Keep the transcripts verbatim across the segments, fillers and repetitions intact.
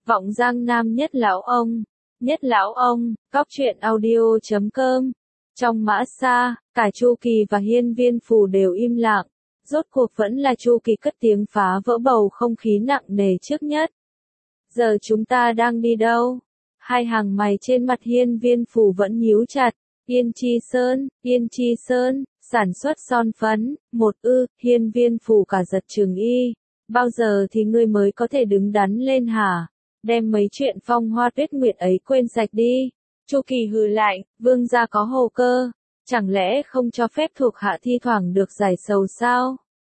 Vọng Giang Nam Nhất Lão Ông, Nhất Lão Ông, Góc truyện audio chấm com. Trong mã xa, cả Chu Kỳ và Hiên Viên Phù đều im lặng. Rốt cuộc vẫn là Chu Kỳ cất tiếng phá vỡ bầu không khí nặng nề trước nhất. Giờ chúng ta đang đi đâu? Hai hàng mày trên mặt Hiên Viên Phù vẫn nhíu chặt. Yên Chi Sơn, Yên Chi Sơn, sản xuất son phấn, một ư, Hiên Viên Phù cả giật trường y. Bao giờ thì ngươi mới có thể đứng đắn lên hả? Đem mấy chuyện phong hoa tuyết nguyệt ấy quên sạch đi. Chu Kỳ hừ lạnh, vương gia có hồ cơ, chẳng lẽ không cho phép thuộc hạ thi thoảng được giải sầu sao?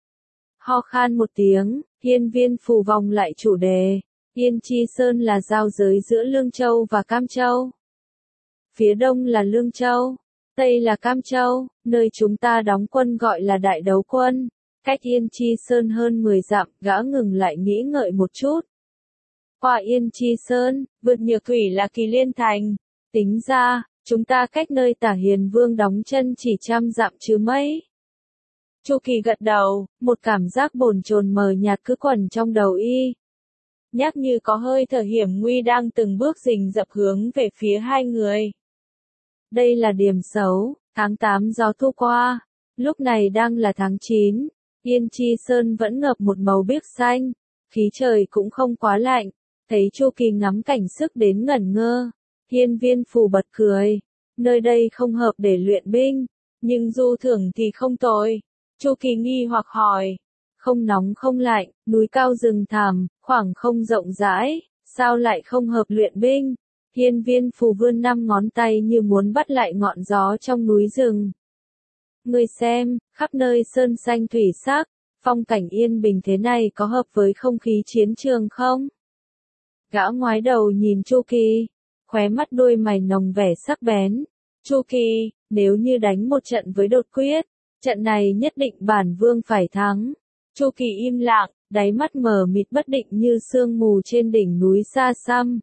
Ho khan một tiếng, Hiên Viên Phù vòng lại chủ đề. Yên Chi Sơn là giao giới giữa Lương Châu và Cam Châu. Phía đông là Lương Châu, tây là Cam Châu, nơi chúng ta đóng quân gọi là Đại Đấu Quân. Cách Yên Chi Sơn hơn mười dặm, gã ngừng lại nghĩ ngợi một chút. Qua Yên Chi Sơn, vượt Nhược Thủy là Kỳ Liên Thành. Tính ra, chúng ta cách nơi Tả Hiền Vương đóng chân chỉ trăm dặm chứ mấy. Chu Kỳ gật đầu, một cảm giác bồn chồn mờ nhạt cứ quẩn trong đầu y. Nhắc như có hơi thở hiểm nguy đang từng bước rình rập hướng về phía hai người. Đây là điểm xấu, tháng tám gió thu qua, lúc này đang là tháng chín, Yên Chi Sơn vẫn ngập một màu biếc xanh, khí trời cũng không quá lạnh, thấy Chu Kỳ ngắm cảnh sức đến ngẩn ngơ, Hiên Viên Phù bật cười, nơi đây không hợp để luyện binh, nhưng du thưởng thì không tồi. Chu Kỳ nghi hoặc hỏi, không nóng không lạnh, núi cao rừng thẳm, khoảng không rộng rãi, sao lại không hợp luyện binh? Hiên Viên Phù vươn năm ngón tay như muốn bắt lại ngọn gió trong núi rừng. Người xem, khắp nơi sơn xanh thủy sắc, phong cảnh yên bình thế này có hợp với không khí chiến trường không? Gã ngoái đầu nhìn Chu Kỳ, khóe mắt đôi mày nồng vẻ sắc bén. Chu Kỳ, nếu như đánh một trận với Đột Quyết, trận này nhất định bản vương phải thắng. Chu Kỳ im lặng, đáy mắt mờ mịt bất định như sương mù trên đỉnh núi xa xăm.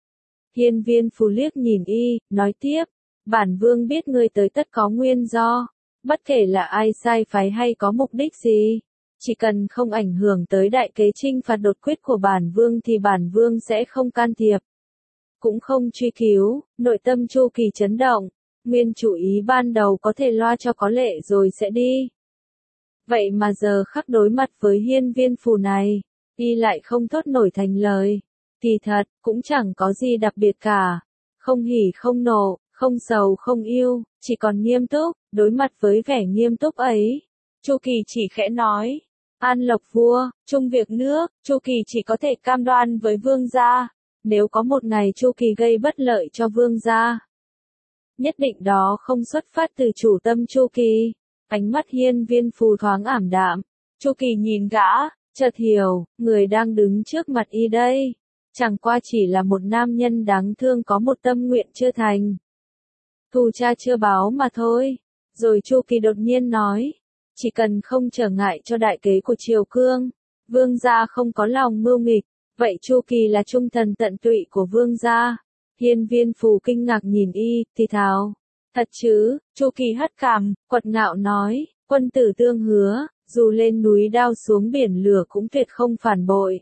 Hiên Viên Phù liếc nhìn y, nói tiếp, bản vương biết ngươi tới tất có nguyên do, bất kể là ai sai phái hay có mục đích gì, chỉ cần không ảnh hưởng tới đại kế chinh phạt Đột Quyết của bản vương thì bản vương sẽ không can thiệp, cũng không truy cứu. Nội tâm Chu Kỳ chấn động, nguyên chủ ý ban đầu có thể loa cho có lệ rồi sẽ đi. Vậy mà giờ khắc đối mặt với Hiên Viên Phù này, y lại không thốt nổi thành lời. Kỳ thật, cũng chẳng có gì đặc biệt cả. Không hỉ không nộ, không sầu không yêu, chỉ còn nghiêm túc. Đối mặt với vẻ nghiêm túc ấy, Chu Kỳ chỉ khẽ nói, An Lộc vua, chung việc nước. Chu Kỳ chỉ có thể cam đoan với vương gia, nếu có một ngày Chu Kỳ gây bất lợi cho vương gia, nhất định đó không xuất phát từ chủ tâm Chu Kỳ. Ánh mắt Hiên Viên Phù thoáng ảm đạm, Chu Kỳ nhìn gã, chợt hiểu, người đang đứng trước mặt y đây, chẳng qua chỉ là một nam nhân đáng thương có một tâm nguyện chưa thành. Thù cha chưa báo mà thôi. Rồi Chu Kỳ đột nhiên nói, chỉ cần không trở ngại cho đại kế của Triều Cương, vương gia không có lòng mưu nghịch, vậy Chu Kỳ là trung thần tận tụy của vương gia. Hiên Viên Phù kinh ngạc nhìn y, thì thào, thật chứ? Chu Kỳ hất cằm, quật ngạo nói, quân tử tương hứa, dù lên núi đao xuống biển lửa cũng tuyệt không phản bội.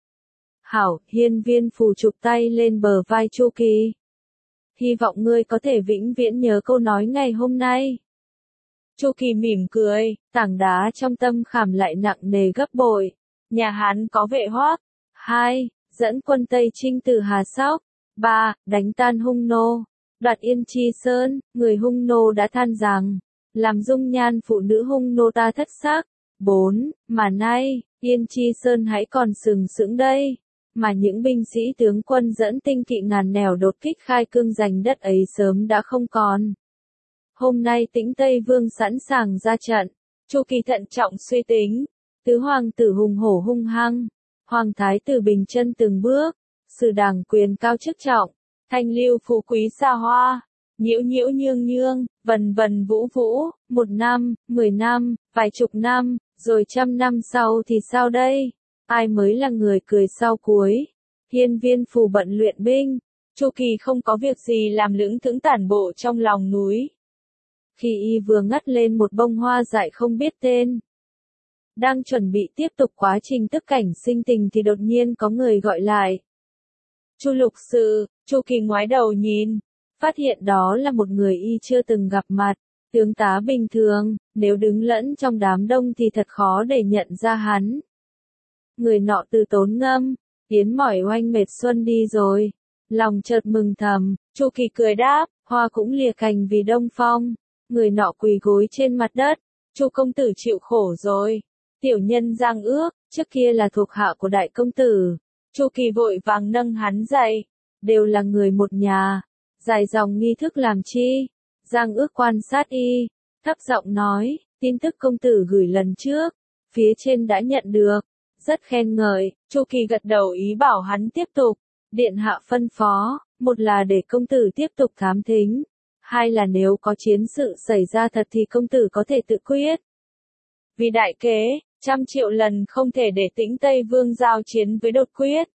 Hảo, Hiên Viên Phù chụp tay lên bờ vai Chu Kỳ. Hy vọng ngươi có thể vĩnh viễn nhớ câu nói ngày hôm nay. Chu Kỳ mỉm cười, tảng đá trong tâm khảm lại nặng nề gấp bội. Nhà Hán có vệ Hoác. Hai, dẫn quân Tây Chinh từ Hà Sóc. Ba, đánh tan hung nô. Đoạt Yên Chi Sơn, người hung nô đã than rằng, làm dung nhan phụ nữ hung nô ta thất sắc. Bốn, mà nay, Yên Chi Sơn hãy còn sừng sững đây, mà những binh sĩ tướng quân dẫn tinh kỵ ngàn nẻo đột kích khai cương giành đất ấy sớm đã không còn. Hôm nay Tĩnh Tây Vương sẵn sàng ra trận. Chu Kỳ thận trọng suy tính, tứ hoàng tử hùng hổ hung hăng, hoàng thái tử bình chân từng bước, sử đảng quyền cao chức trọng, thanh lưu phú quý xa hoa, nhiễu nhiễu nhương nhương, vần vần vũ vũ, một năm, mười năm, vài chục năm, rồi trăm năm sau thì sao đây? Ai mới là người cười sau cuối? Hiên Viên Phù bận luyện binh, Chu Kỳ không có việc gì làm lững thững tản bộ trong lòng núi. Khi y vừa ngắt lên một bông hoa dại không biết tên, đang chuẩn bị tiếp tục quá trình tức cảnh sinh tình thì đột nhiên có người gọi lại. Chu Lục Sự, Chu Kỳ ngoái đầu nhìn, phát hiện đó là một người y chưa từng gặp mặt, tướng tá bình thường, nếu đứng lẫn trong đám đông thì thật khó để nhận ra hắn. Người nọ từ tốn ngâm, Yến mỏi oanh mệt xuân đi rồi, lòng chợt mừng thầm, Chu Kỳ cười đáp, hoa cũng lìa cành vì đông phong. Người nọ quỳ gối trên mặt đất, Chu công tử chịu khổ rồi. Tiểu nhân Giang Ước, trước kia là thuộc hạ của đại công tử. Chu Kỳ vội vàng nâng hắn dậy, đều là người một nhà, dài dòng nghi thức làm chi? Giang Ước quan sát y, thấp giọng nói, tin tức công tử gửi lần trước, phía trên đã nhận được, rất khen ngợi. Chu Kỳ gật đầu ý bảo hắn tiếp tục. Điện hạ phân phó, một là để công tử tiếp tục thám thính, hai là nếu có chiến sự xảy ra thật thì công tử có thể tự quyết. Vì đại kế, trăm triệu lần không thể để Tĩnh Tây Vương giao chiến với Đột Quyết.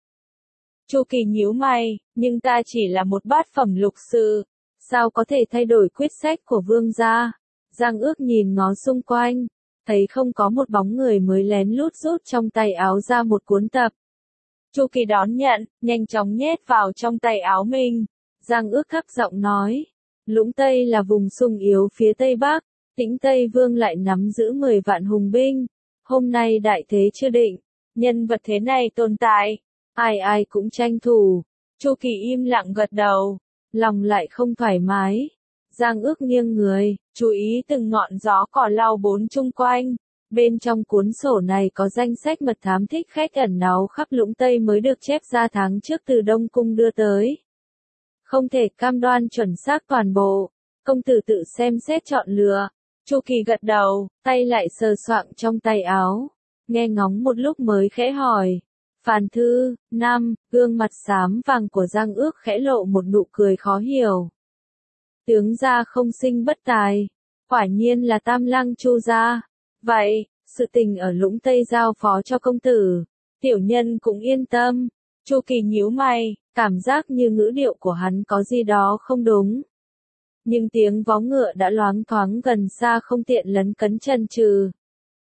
Chu Kỳ nhíu mày, nhưng ta chỉ là một bát phẩm lục sự, sao có thể thay đổi quyết sách của vương gia? Giang Ước nhìn ngó xung quanh, thấy không có một bóng người mới lén lút rút trong tay áo ra một cuốn tập. Chu Kỳ đón nhận, nhanh chóng nhét vào trong tay áo mình. Giang Ước thấp giọng nói, Lũng Tây là vùng sung yếu phía Tây Bắc, Tĩnh Tây Vương lại nắm giữ mười vạn hùng binh. Hôm nay đại thế chưa định, nhân vật thế này tồn tại, ai ai cũng tranh thủ. Chu Kỳ im lặng gật đầu, lòng lại không thoải mái. Giang Ước nghiêng người, chú ý từng ngọn gió cỏ lau bốn chung quanh. Bên trong cuốn sổ này có danh sách mật thám thích khách ẩn náu khắp Lũng Tây mới được chép ra tháng trước từ Đông Cung đưa tới. Không thể cam đoan chuẩn xác toàn bộ, công tử tự xem xét chọn lựa. Chu Kỳ gật đầu, tay lại sờ soạng trong tay áo, nghe ngóng một lúc mới khẽ hỏi. Phàn thư, năm, gương mặt xám vàng của Giang Ước khẽ lộ một nụ cười khó hiểu. Tướng gia không sinh bất tài, quả nhiên là Tam Lăng Chu gia. Vậy, sự tình ở Lũng Tây giao phó cho công tử, tiểu nhân cũng yên tâm. Chu Kỳ nhíu mày, cảm giác như ngữ điệu của hắn có gì đó không đúng. Nhưng tiếng vó ngựa đã loáng thoáng gần xa không tiện lấn cấn chân trừ.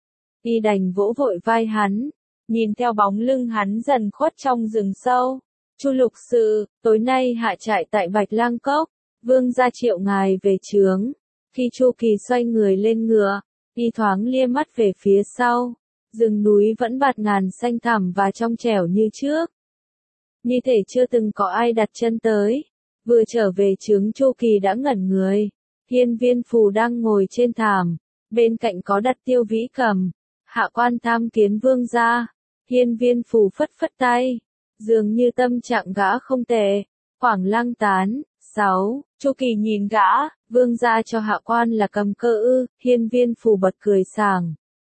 Y đành vỗ vội vai hắn, nhìn theo bóng lưng hắn dần khuất trong rừng sâu. Chu Lục Sự, tối nay hạ trại tại Bạch Lang Cốc, vương gia triệu ngài về trướng. Khi Chu Kỳ xoay người lên ngựa, y thoáng lia mắt về phía sau, rừng núi vẫn bạt ngàn xanh thẳm và trong trẻo như trước. Như thể chưa từng có ai đặt chân tới. Vừa trở về trướng Chu Kỳ đã ngẩn người. Hiên Viên Phù đang ngồi trên thảm, bên cạnh có đặt Tiêu Vĩ Cầm. Hạ quan tham kiến vương gia. Hiên Viên Phù phất phất tay, dường như tâm trạng gã không tệ. Quảng Lăng Tán, sáu. Chu Kỳ nhìn gã, vương gia cho hạ quan là cầm cơ ư? Hiên Viên Phù bật cười sảng.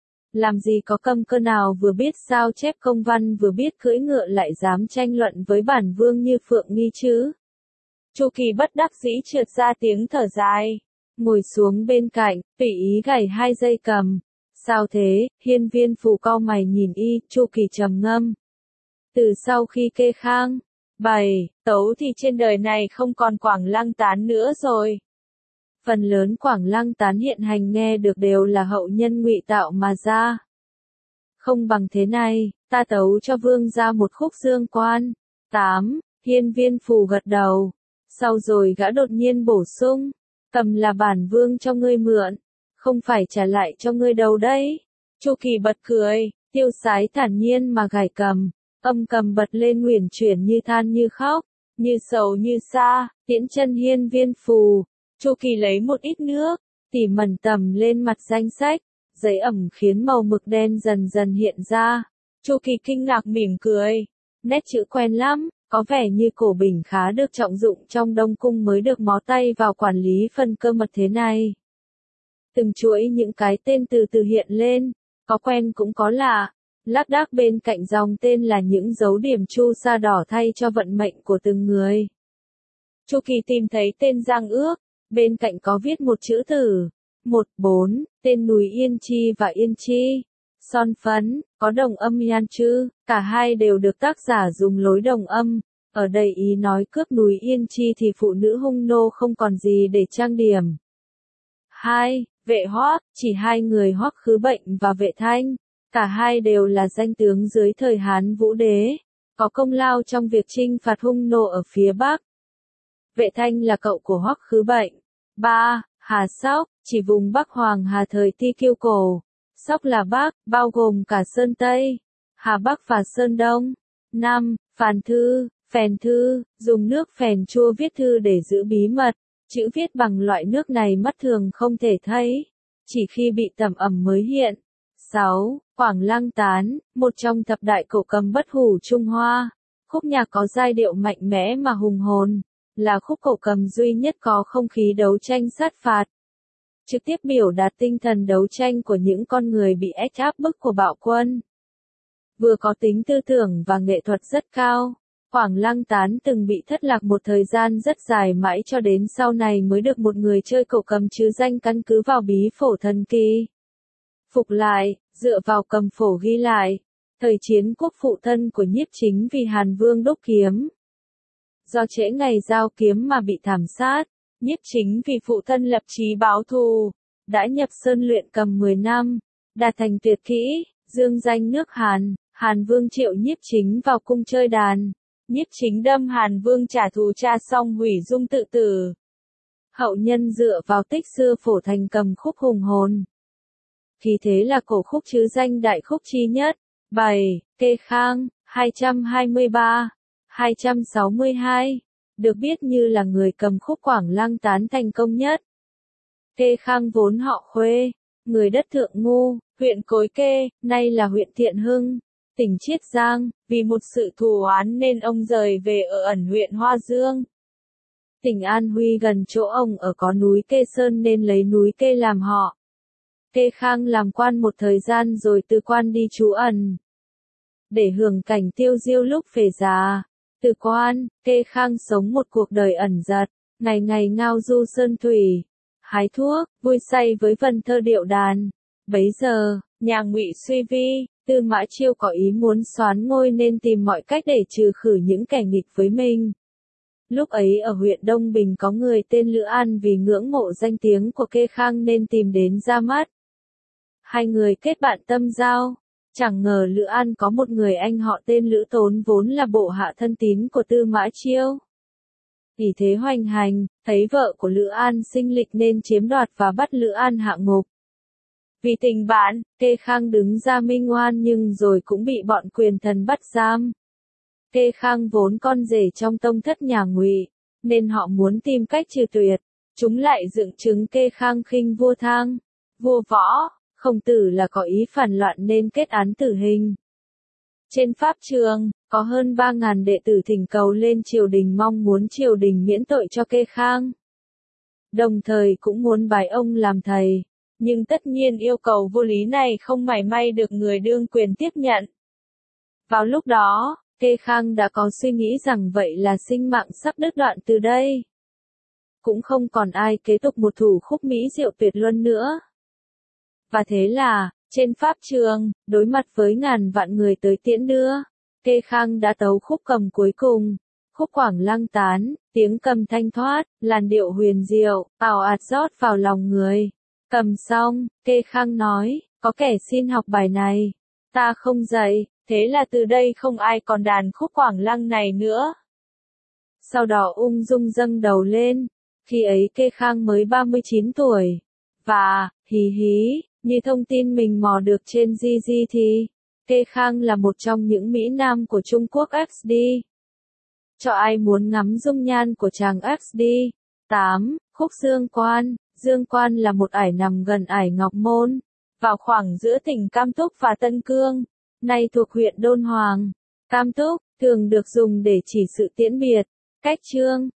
Làm gì có cầm cơ nào vừa biết sao chép công văn vừa biết cưỡi ngựa lại dám tranh luận với bản vương như Phượng Nghi chứ? Chu Kỳ bất đắc dĩ trượt ra tiếng thở dài, ngồi xuống bên cạnh, tùy ý gảy hai dây cầm. Sao thế? Hiên Viên Phù cau mày nhìn y. Chu Kỳ trầm ngâm. Từ sau khi kê khang, bày, tấu thì trên đời này không còn Quảng Lăng Tán nữa rồi. Phần lớn Quảng Lăng Tán hiện hành nghe được đều là hậu nhân ngụy tạo mà ra. Không bằng thế này, ta tấu cho vương ra một khúc dương quan. tám. Hiên Viên Phù gật đầu. Sau rồi gã đột nhiên bổ sung. Cầm là bản vương cho ngươi mượn, không phải trả lại cho ngươi đâu đấy. Chu Kỳ bật cười, tiêu sái thản nhiên mà gảy cầm. Âm cầm bật lên uyển chuyển như than như khóc, như sầu như xa, tiễn chân Hiên Viên Phù. Chu Kỳ lấy một ít nước, tỉ mẩn tầm lên mặt danh sách, giấy ẩm khiến màu mực đen dần dần hiện ra. Chu Kỳ kinh ngạc mỉm cười, nét chữ quen lắm, có vẻ như cổ bình khá được trọng dụng trong Đông Cung mới được mó tay vào quản lý phần cơ mật thế này. Từng chuỗi những cái tên từ từ hiện lên, có quen cũng có lạ. Lác đác bên cạnh dòng tên là những dấu điểm chu sa đỏ thay cho vận mệnh của từng người. Chu Kỳ tìm thấy tên Giang Ước, bên cạnh có viết một chữ tử. một bốn, tên núi Yên Chi và Yên Chi. Son phấn, có đồng âm Yan Chư, cả hai đều được tác giả dùng lối đồng âm. Ở đây ý nói cướp núi Yên Chi thì phụ nữ hung nô không còn gì để trang điểm. hai. Vệ Hoắc, chỉ hai người Hoắc Khứ Bệnh và Vệ Thanh. Cả hai đều là danh tướng dưới thời Hán Vũ Đế. có công lao trong việc chinh phạt hung nô ở phía Bắc. Vệ Thanh là cậu của Hoắc Khứ Bệnh. ba. Hà Sóc, chỉ vùng Bắc Hoàng Hà thời Ti Kiêu Cổ. Sóc là Bắc, bao gồm cả Sơn Tây, Hà Bắc và Sơn Đông. năm. Phàn thư, phèn thư, dùng nước phèn chua viết thư để giữ bí mật. Chữ viết bằng loại nước này mắt thường không thể thấy, chỉ khi bị tẩm ẩm mới hiện. sáu. Quảng Lăng Tán, một trong thập đại cổ cầm bất hủ Trung Hoa. Khúc nhạc có giai điệu mạnh mẽ mà hùng hồn, là khúc cổ cầm duy nhất có không khí đấu tranh sát phạt, trực tiếp biểu đạt tinh thần đấu tranh của những con người bị ép áp bức của bạo quân. Vừa có tính tư tưởng và nghệ thuật rất cao, Quảng Lăng Tán từng bị thất lạc một thời gian rất dài mãi cho đến sau này mới được một người chơi cổ cầm chứ danh căn cứ vào bí phổ thần kỳ phục lại, dựa vào cầm phổ ghi lại, thời chiến quốc phụ thân của Nhiếp Chính vì Hàn Vương đúc kiếm. Do trễ ngày giao kiếm mà bị thảm sát, Nhiếp Chính vì phụ thân lập chí báo thù, đã nhập sơn luyện cầm mười năm, đạt thành tuyệt kỹ, dương danh nước Hàn. Hàn Vương triệu Nhiếp Chính vào cung chơi đàn. Nhiếp Chính đâm Hàn Vương trả thù cha xong hủy dung tự tử. Hậu nhân dựa vào tích xưa phổ thành cầm khúc hùng hồn. Khí thế là cổ khúc chứ danh đại khúc chi nhất. bảy. Kê Khang, hai trăm hai mươi ba đến hai trăm sáu mươi hai, được biết như là người cầm khúc Quảng Lăng Tán thành công nhất. Kê Khang vốn họ Khuê, người đất Thượng Ngu, huyện Cối Kê, nay là huyện Thiện Hưng, tỉnh Chiết Giang, vì một sự thù oán nên ông rời về ở ẩn huyện Hoa Dương. Tỉnh An Huy gần chỗ ông ở có núi Kê Sơn nên lấy núi Kê làm họ. Kê Khang làm quan một thời gian rồi từ quan đi trú ẩn, để hưởng cảnh tiêu diêu lúc về già. Từ quan, Kê Khang sống một cuộc đời ẩn dật, ngày ngày ngao du sơn thủy, hái thuốc, vui say với vần thơ điệu đàn. Bấy giờ, nhà Ngụy Suy Vi, Tư Mã Chiêu có ý muốn soán ngôi nên tìm mọi cách để trừ khử những kẻ nghịch với mình. Lúc ấy ở huyện Đông Bình có người tên Lữ An vì ngưỡng mộ danh tiếng của Kê Khang nên tìm đến ra mắt. Hai người kết bạn tâm giao. Chẳng ngờ Lữ An có một người anh họ tên Lữ Tốn vốn là bộ hạ thân tín của Tư Mã Chiêu. Vì thế hoành hành, thấy vợ của Lữ An sinh lịch nên chiếm đoạt và bắt Lữ An hạ ngục. Vì tình bạn, Kê Khang đứng ra minh oan nhưng rồi cũng bị bọn quyền thần bắt giam. Kê Khang vốn con rể trong tông thất nhà Ngụy, nên họ muốn tìm cách trừ tuyệt. Chúng lại dựng chứng Kê Khang khinh vua Thang, vua Võ, Khổng Tử là có ý phản loạn nên kết án tử hình. Trên pháp trường, có hơn ba nghìn đệ tử thỉnh cầu lên triều đình mong muốn triều đình miễn tội cho Kê Khang. Đồng thời cũng muốn bái ông làm thầy. Nhưng tất nhiên yêu cầu vô lý này không mảy may được người đương quyền tiếp nhận. Vào lúc đó, Kê Khang đã có suy nghĩ rằng vậy là sinh mạng sắp đứt đoạn từ đây. Cũng không còn ai kế tục một thủ khúc mỹ diệu tuyệt luân nữa. Và thế là, trên pháp trường, đối mặt với ngàn vạn người tới tiễn đưa, Kê Khang đã tấu khúc cầm cuối cùng, khúc Quảng Lăng Tán, tiếng cầm thanh thoát, làn điệu huyền diệu, ào ạt rót vào lòng người. Cầm xong, Kê Khang nói, có kẻ xin học bài này, ta không dạy, thế là từ đây không ai còn đàn khúc Quảng Lăng này nữa. Sau đó ung dung dâng đầu lên, khi ấy Kê Khang mới ba mươi chín tuổi, và, hí hí, như thông tin mình mò được trên G G thì, Kê Khang là một trong những Mỹ Nam của Trung Quốc ích đê. Cho ai muốn ngắm dung nhan của chàng ích đê. tám. Khúc Dương Quan. Dương Quan là một ải nằm gần ải Ngọc Môn, vào khoảng giữa tỉnh Cam Túc và Tân Cương, nay thuộc huyện Đôn Hoàng. Cam Túc, thường được dùng để chỉ sự tiễn biệt, cách chương,